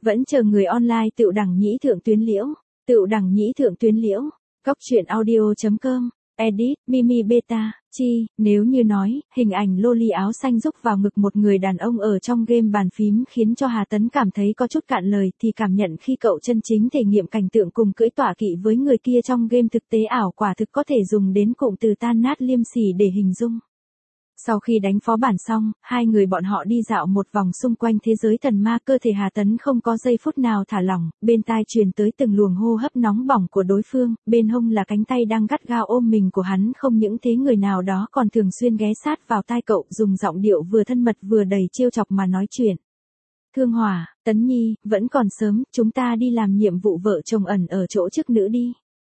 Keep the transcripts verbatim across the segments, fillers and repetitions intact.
Vẫn chờ người online Tựu Đẳng Nhĩ Thượng Tuyến Liễu. Tựu Đẳng Nhĩ Thượng Tuyến Liễu. Góc truyện audio.com. Edit, Mimi Beta, Chi, nếu như nói, hình ảnh loli áo xanh rúc vào ngực một người đàn ông ở trong game bàn phím khiến cho Hà Tấn cảm thấy có chút cạn lời thì cảm nhận khi cậu chân chính thể nghiệm cảnh tượng cùng cưỡi tọa kỵ với người kia trong game thực tế ảo quả thực có thể dùng đến cụm từ tan nát liêm sỉ để hình dung. Sau khi đánh phó bản xong, hai người bọn họ đi dạo một vòng xung quanh thế giới thần ma, cơ thể Hà Tấn không có giây phút nào thả lỏng, bên tai truyền tới từng luồng hô hấp nóng bỏng của đối phương, bên hông là cánh tay đang gắt gao ôm mình của hắn, không những thế người nào đó còn thường xuyên ghé sát vào tai cậu, dùng giọng điệu vừa thân mật vừa đầy trêu chọc mà nói chuyện. Thương Hỏa, Tấn Nhi, vẫn còn sớm, chúng ta đi làm nhiệm vụ vợ chồng ẩn ở chỗ chức nữ đi.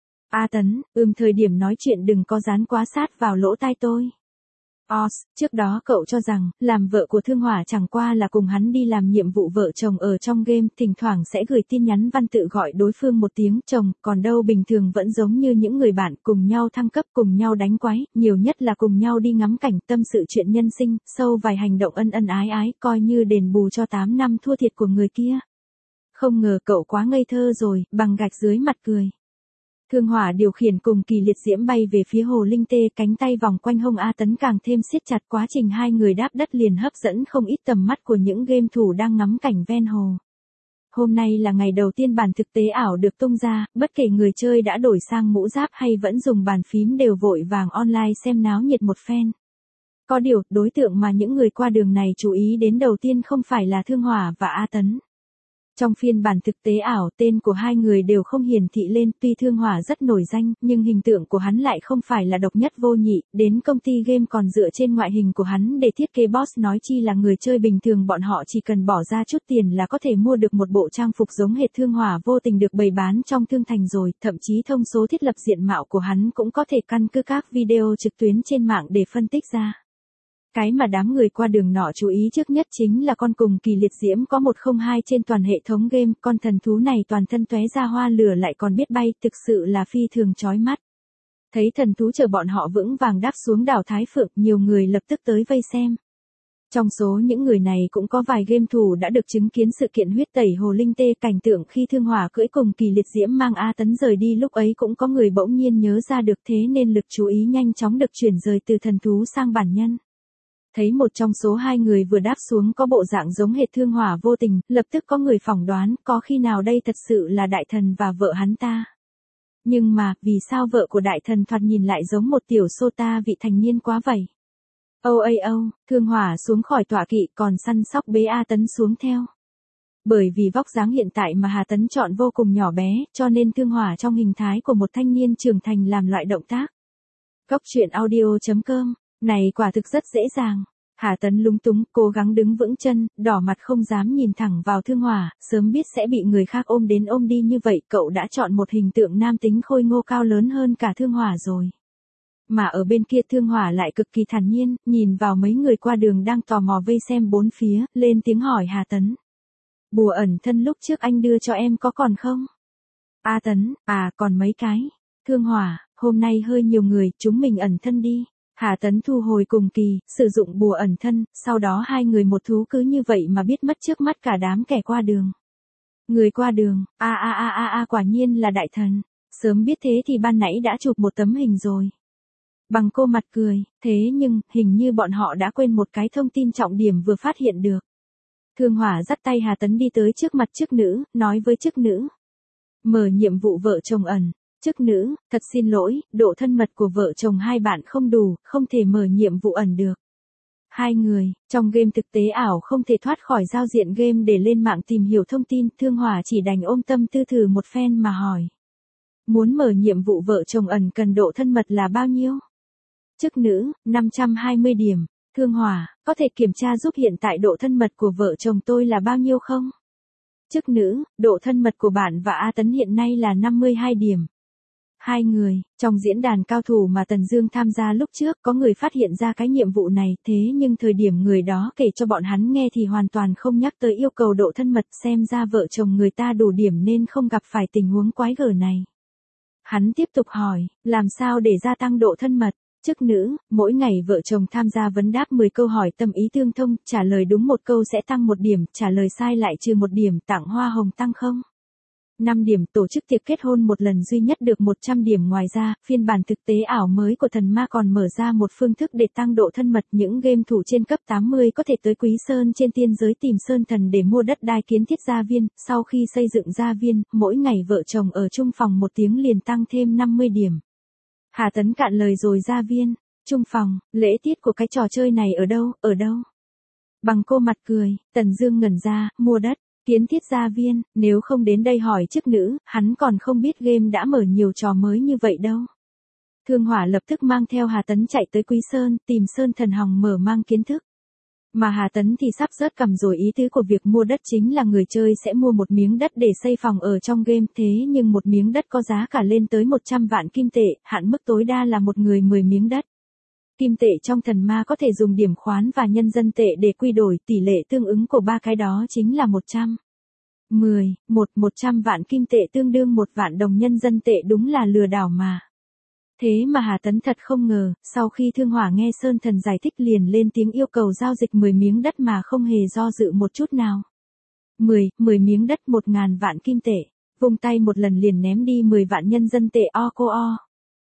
A Tấn, ừm thời điểm nói chuyện đừng có dán quá sát vào lỗ tai tôi. Os, trước đó cậu cho rằng, làm vợ của Thương Hỏa chẳng qua là cùng hắn đi làm nhiệm vụ vợ chồng ở trong game, thỉnh thoảng sẽ gửi tin nhắn văn tự gọi đối phương một tiếng chồng, còn đâu bình thường vẫn giống như những người bạn cùng nhau thăng cấp, cùng nhau đánh quái, nhiều nhất là cùng nhau đi ngắm cảnh, tâm sự chuyện nhân sinh, sâu vài hành động ân ân ái ái, coi như đền bù cho tám năm thua thiệt của người kia. Không ngờ cậu quá ngây thơ rồi, bằng gạch dưới mặt cười. Thương Hỏa điều khiển cùng Kỳ Liệt Diễm bay về phía hồ linh tê, cánh tay vòng quanh hông A Tấn càng thêm siết chặt, quá trình hai người đáp đất liền hấp dẫn không ít tầm mắt của những game thủ đang ngắm cảnh ven hồ. Hôm nay là ngày đầu tiên bản thực tế ảo được tung ra, bất kể người chơi đã đổi sang mũ giáp hay vẫn dùng bàn phím đều vội vàng online xem náo nhiệt một phen. Có điều, đối tượng mà những người qua đường này chú ý đến đầu tiên không phải là Thương Hỏa và A Tấn. Trong phiên bản thực tế ảo, tên của hai người đều không hiển thị lên, tuy Thương Hỏa rất nổi danh, nhưng hình tượng của hắn lại không phải là độc nhất vô nhị, đến công ty game còn dựa trên ngoại hình của hắn để thiết kế boss, nói chi là người chơi bình thường bọn họ chỉ cần bỏ ra chút tiền là có thể mua được một bộ trang phục giống hệt Thương Hỏa vô tình được bày bán trong thương thành rồi, thậm chí thông số thiết lập diện mạo của hắn cũng có thể căn cứ các video trực tuyến trên mạng để phân tích ra. Cái mà đám người qua đường nọ chú ý trước nhất chính là con cùng Kỳ Liệt Diễm có một không hai trên toàn hệ thống game, con thần thú này toàn thân tóe ra hoa lửa lại còn biết bay, thực sự là phi thường chói mắt. Thấy thần thú chờ bọn họ vững vàng đáp xuống đảo Thái Phượng, nhiều người lập tức tới vây xem. Trong số những người này cũng có vài game thủ đã được chứng kiến sự kiện huyết tẩy hồ linh tê, cảnh tượng khi Thương Hỏa cưỡi cùng Kỳ Liệt Diễm mang A Tấn rời đi, lúc ấy cũng có người bỗng nhiên nhớ ra được, thế nên lực chú ý nhanh chóng được chuyển rời từ thần thú sang bản nhân. Thấy một trong số hai người vừa đáp xuống có bộ dạng giống hệt Thương Hỏa vô tình, lập tức có người phỏng đoán, có khi nào đây thật sự là đại thần và vợ hắn ta. Nhưng mà, vì sao vợ của đại thần thoạt nhìn lại giống một tiểu sota vị thành niên quá vậy? Âu ây âu, Thương Hỏa xuống khỏi tọa kỵ còn săn sóc bế A Tấn xuống theo. Bởi vì vóc dáng hiện tại mà Hà Tấn chọn vô cùng nhỏ bé, cho nên Thương Hỏa trong hình thái của một thanh niên trưởng thành làm loại động tác. Góc truyện audio.com. Này quả thực rất dễ dàng. Hà Tấn lúng túng, cố gắng đứng vững chân, đỏ mặt không dám nhìn thẳng vào Thương Hỏa, sớm biết sẽ bị người khác ôm đến ôm đi như vậy, cậu đã chọn một hình tượng nam tính khôi ngô cao lớn hơn cả Thương Hỏa rồi. Mà ở bên kia Thương Hỏa lại cực kỳ thản nhiên, nhìn vào mấy người qua đường đang tò mò vây xem bốn phía, lên tiếng hỏi Hà Tấn. Bùa ẩn thân lúc trước anh đưa cho em có còn không? A Tấn, à còn mấy cái. Thương Hỏa, hôm nay hơi nhiều người, chúng mình ẩn thân đi. Hà Tấn thu hồi cùng Kỳ, sử dụng bùa ẩn thân, sau đó hai người một thú cứ như vậy mà biết mất trước mắt cả đám kẻ qua đường. Người qua đường, a a a a a quả nhiên là đại thần, sớm biết thế thì ban nãy đã chụp một tấm hình rồi. Bằng cô mặt cười, thế nhưng, hình như bọn họ đã quên một cái thông tin trọng điểm vừa phát hiện được. Thương Hỏa dắt tay Hà Tấn đi tới trước mặt chức nữ, nói với chức nữ. Mở nhiệm vụ vợ chồng ẩn. Chức nữ, thật xin lỗi, độ thân mật của vợ chồng hai bạn không đủ, không thể mở nhiệm vụ ẩn được. Hai người, trong game thực tế ảo không thể thoát khỏi giao diện game để lên mạng tìm hiểu thông tin, Thương Hỏa chỉ đành ôm tâm tư thử một phen mà hỏi. Muốn mở nhiệm vụ vợ chồng ẩn cần độ thân mật là bao nhiêu? Chức nữ, năm trăm hai mươi điểm. Thương Hỏa, có thể kiểm tra giúp hiện tại độ thân mật của vợ chồng tôi là bao nhiêu không? Chức nữ, độ thân mật của bạn và A Tấn hiện nay là năm mươi hai điểm. Hai người, trong diễn đàn cao thủ mà Tần Dương tham gia lúc trước có người phát hiện ra cái nhiệm vụ này, thế nhưng thời điểm người đó kể cho bọn hắn nghe thì hoàn toàn không nhắc tới yêu cầu độ thân mật, xem ra vợ chồng người ta đủ điểm nên không gặp phải tình huống quái gở này. Hắn tiếp tục hỏi, làm sao để gia tăng độ thân mật? Chức nữ, mỗi ngày vợ chồng tham gia vấn đáp mười câu hỏi tâm ý tương thông, trả lời đúng một câu sẽ tăng một điểm, trả lời sai lại trừ một điểm, tặng hoa hồng tăng không. năm điểm, tổ chức tiệc kết hôn một lần duy nhất được một trăm điểm. Ngoài ra, phiên bản thực tế ảo mới của thần ma còn mở ra một phương thức để tăng độ thân mật. Những game thủ trên cấp tám mươi có thể tới Quý Sơn trên tiên giới tìm Sơn Thần để mua đất đai kiến thiết gia viên. Sau khi xây dựng gia viên, mỗi ngày vợ chồng ở chung phòng một tiếng liền tăng thêm năm mươi điểm. Hà Tấn cạn lời rồi. Gia viên, chung phòng, lễ tiết của cái trò chơi này ở đâu, ở đâu? Bằng cô mặt cười, Tần Dương ngẩn ra, mua đất, kiến thiết gia viên, nếu không đến đây hỏi chức nữ, hắn còn không biết game đã mở nhiều trò mới như vậy đâu. Thương Hỏa lập tức mang theo Hà Tấn chạy tới Quý Sơn, tìm Sơn Thần hòng mở mang kiến thức. Mà Hà Tấn thì sắp rớt cằm rồi, ý tứ của việc mua đất chính là người chơi sẽ mua một miếng đất để xây phòng ở trong game, thế nhưng một miếng đất có giá cả lên tới một trăm vạn kim tệ, hạn mức tối đa là một người mười miếng đất. Kim tệ trong thần ma có thể dùng điểm khoán và nhân dân tệ để quy đổi, tỷ lệ tương ứng của ba cái đó chính là một trăm. mười, một, một trăm vạn kim tệ tương đương một vạn đồng nhân dân tệ, đúng là lừa đảo mà. Thế mà Hà Tấn thật không ngờ, sau khi Thương Hỏa nghe Sơn Thần giải thích liền lên tiếng yêu cầu giao dịch mười miếng đất mà không hề do dự một chút nào. mười, mười miếng đất một ngàn vạn kim tệ, vung tay một lần liền ném đi mười vạn nhân dân tệ o cô o.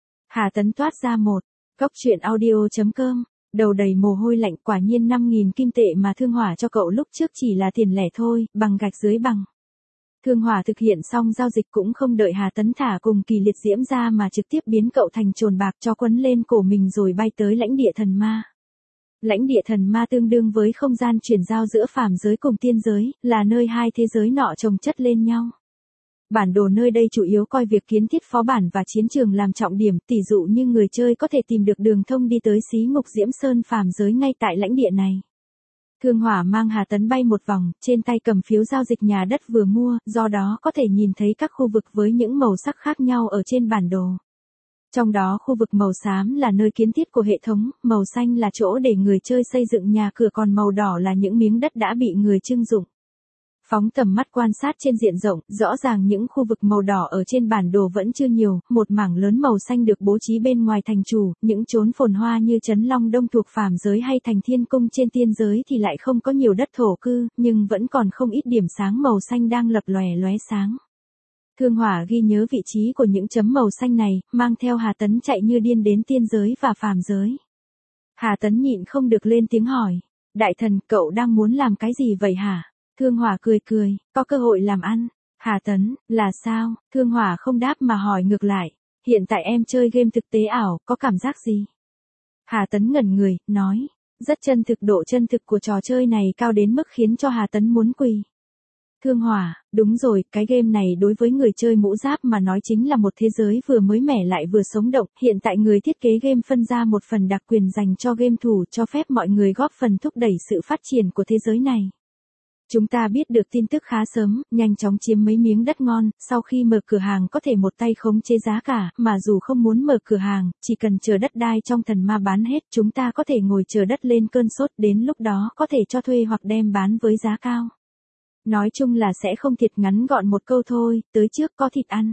Hà Tấn toát ra một, Cốc truyện audio chấm com, đầu đầy mồ hôi lạnh, quả nhiên năm nghìn kim tệ mà Thương Hỏa cho cậu lúc trước chỉ là tiền lẻ thôi, bằng gạch dưới bằng. Thương Hỏa thực hiện xong giao dịch cũng không đợi Hà Tấn thả cùng kỳ liệt diễm ra mà trực tiếp biến cậu thành trồn bạc cho quấn lên cổ mình rồi bay tới lãnh địa thần ma. Lãnh địa thần ma tương đương với không gian chuyển giao giữa phàm giới cùng tiên giới, là nơi hai thế giới nọ chồng chất lên nhau. Bản đồ nơi đây chủ yếu coi việc kiến thiết phó bản và chiến trường làm trọng điểm, tỷ dụ như người chơi có thể tìm được đường thông đi tới xí ngục Diễm Sơn phàm giới ngay tại lãnh địa này. Thương Hỏa mang Hà Tấn bay một vòng, trên tay cầm phiếu giao dịch nhà đất vừa mua, do đó có thể nhìn thấy các khu vực với những màu sắc khác nhau ở trên bản đồ. Trong đó khu vực màu xám là nơi kiến thiết của hệ thống, màu xanh là chỗ để người chơi xây dựng nhà cửa, còn màu đỏ là những miếng đất đã bị người trưng dụng. Phóng tầm mắt quan sát trên diện rộng, rõ ràng những khu vực màu đỏ ở trên bản đồ vẫn chưa nhiều, một mảng lớn màu xanh được bố trí bên ngoài thành chủ, những chốn phồn hoa như Trấn Long Đông thuộc phàm giới hay thành Thiên Cung trên tiên giới thì lại không có nhiều đất thổ cư, nhưng vẫn còn không ít điểm sáng màu xanh đang lập lòe lóe sáng. Thương Hỏa ghi nhớ vị trí của những chấm màu xanh này, mang theo Hà Tấn chạy như điên đến tiên giới và phàm giới. Hà Tấn nhịn không được lên tiếng hỏi, đại thần, cậu đang muốn làm cái gì vậy hả? Thương Hỏa cười cười, có cơ hội làm ăn. Hà Tấn, là sao? Thương Hỏa không đáp mà hỏi ngược lại, hiện tại em chơi game thực tế ảo, có cảm giác gì? Hà Tấn ngẩn người, nói, rất chân thực, độ chân thực của trò chơi này cao đến mức khiến cho Hà Tấn muốn quỳ. Thương Hỏa, đúng rồi, cái game này đối với người chơi mũ giáp mà nói chính là một thế giới vừa mới mẻ lại vừa sống động, hiện tại người thiết kế game phân ra một phần đặc quyền dành cho game thủ, cho phép mọi người góp phần thúc đẩy sự phát triển của thế giới này. Chúng ta biết được tin tức khá sớm, nhanh chóng chiếm mấy miếng đất ngon, sau khi mở cửa hàng có thể một tay khống chế giá cả, mà dù không muốn mở cửa hàng, chỉ cần chờ đất đai trong thần ma bán hết, chúng ta có thể ngồi chờ đất lên cơn sốt, đến lúc đó có thể cho thuê hoặc đem bán với giá cao. Nói chung là sẽ không thiệt, ngắn gọn một câu thôi, tới trước có thịt ăn.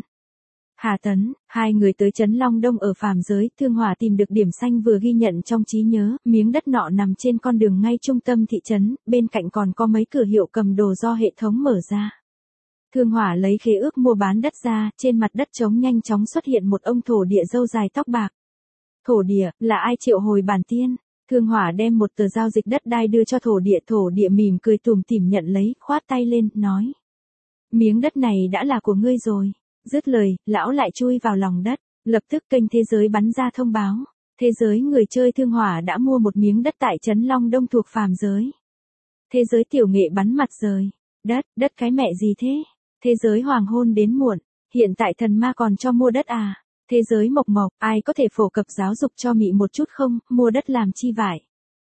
Hà Tấn, hai người tới Trấn Long Đông ở phàm giới, Thương Hỏa tìm được điểm xanh vừa ghi nhận trong trí nhớ, miếng đất nọ nằm trên con đường ngay trung tâm thị trấn, bên cạnh còn có mấy cửa hiệu cầm đồ do hệ thống mở ra. Thương Hỏa lấy khế ước mua bán đất ra, trên mặt đất trống nhanh chóng xuất hiện một ông thổ địa râu dài tóc bạc. Thổ địa, là ai triệu hồi bản tiên? Thương Hỏa đem một tờ giao dịch đất đai đưa cho thổ địa, thổ địa mỉm cười tủm tỉm nhận lấy, khoát tay lên, nói. Miếng đất này đã là của ngươi rồi. Dứt lời, lão lại chui vào lòng đất, lập tức kênh thế giới bắn ra thông báo. Thế giới người chơi Thương Hỏa đã mua một miếng đất tại Trấn Long Đông thuộc phàm giới. Thế giới tiểu nghệ bắn mặt rời. Đất, đất cái mẹ gì thế? Thế giới hoàng hôn đến muộn, hiện tại thần ma còn cho mua đất à? Thế giới mộc mộc, ai có thể phổ cập giáo dục cho mị một chút không, mua đất làm chi vải?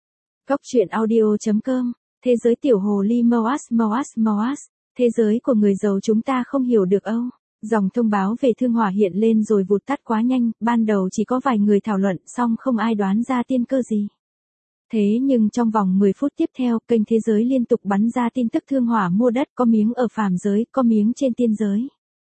Cốc truyện audio chấm com, thế giới tiểu hồ ly Moas Moas Moas, thế giới của người giàu chúng ta không hiểu được âu. Dòng thông báo về Thương Hỏa hiện lên rồi vụt tắt quá nhanh, ban đầu chỉ có vài người thảo luận, xong không ai đoán ra tiên cơ gì. Thế nhưng trong vòng mười phút tiếp theo, kênh thế giới liên tục bắn ra tin tức Thương Hỏa mua đất, có miếng ở phàm giới, có miếng trên tiên giới.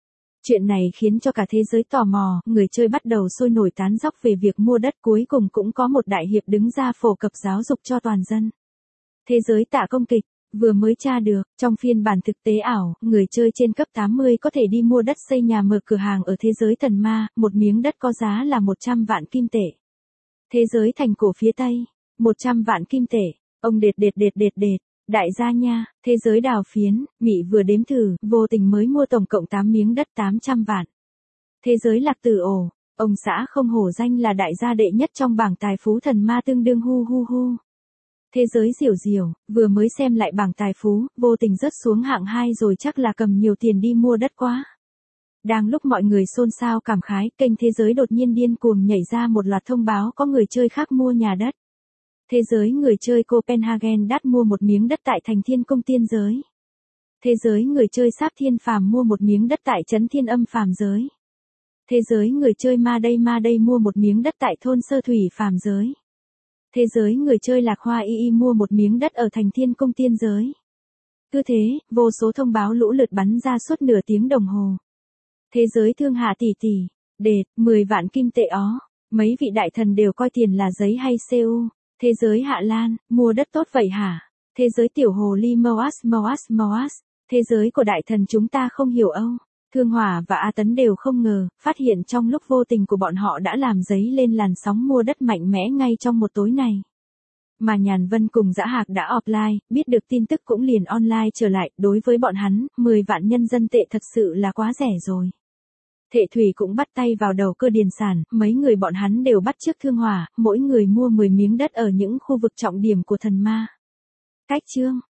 Chuyện này khiến cho cả thế giới tò mò, người chơi bắt đầu sôi nổi tán dóc về việc mua đất, cuối cùng cũng có một đại hiệp đứng ra phổ cập giáo dục cho toàn dân. Thế giới tạ công kịch, vừa mới tra được, trong phiên bản thực tế ảo, người chơi trên cấp tám mươi có thể đi mua đất xây nhà mở cửa hàng ở thế giới thần ma, một miếng đất có giá là một trăm vạn kim tệ. Thế giới thành cổ phía Tây, một trăm vạn kim tệ, ông đệt đệt đệt đệt đệt. Đại gia nha, thế giới đào phiến, Mị vừa đếm thử, vô tình mới mua tổng cộng tám miếng đất tám trăm vạn. Thế giới lạc tử ổ, ông xã không hổ danh là đại gia đệ nhất trong bảng tài phú thần ma tương đương hu hu hu. Thế giới diểu diểu, vừa mới xem lại bảng tài phú, vô tình rớt xuống hạng hai rồi, chắc là cầm nhiều tiền đi mua đất quá. Đang lúc mọi người xôn xao cảm khái, kênh thế giới đột nhiên điên cuồng nhảy ra một loạt thông báo có người chơi khác mua nhà đất. Thế giới người chơi Copenhagen đắt mua một miếng đất tại thành Thiên Cung Tiên Giới. Thế giới người chơi Sáp Thiên Phàm mua một miếng đất tại trấn Thiên Âm Phàm Giới. Thế giới người chơi Ma Đây Ma Đây mua một miếng đất tại thôn Sơ Thủy Phàm Giới. Thế giới người chơi Lạc Hoa Y Y mua một miếng đất ở thành Thiên Cung Tiên Giới. Cứ thế, vô số thông báo lũ lượt bắn ra suốt nửa tiếng đồng hồ. Thế giới Thương Hạ tỷ tỷ, đệt, mười vạn kim tệ ó. Mấy vị đại thần đều coi tiền là giấy hay xê u. Thế giới Hạ Lan, mua đất tốt vậy hả? Thế giới tiểu hồ ly Moas Moas Moas. Thế giới của đại thần chúng ta không hiểu âu. Thương Hỏa và A Tấn đều không ngờ, phát hiện trong lúc vô tình của bọn họ đã làm dấy lên làn sóng mua đất mạnh mẽ ngay trong một tối này. Mà Nhàn Vân cùng Dã Hạc đã offline, biết được tin tức cũng liền online trở lại, đối với bọn hắn, mười vạn nhân dân tệ thật sự là quá rẻ rồi. Thệ Thủy cũng bắt tay vào đầu cơ điền sản, mấy người bọn hắn đều bắt chước Thương Hỏa, mỗi người mua mười miếng đất ở những khu vực trọng điểm của thần ma. Cách chương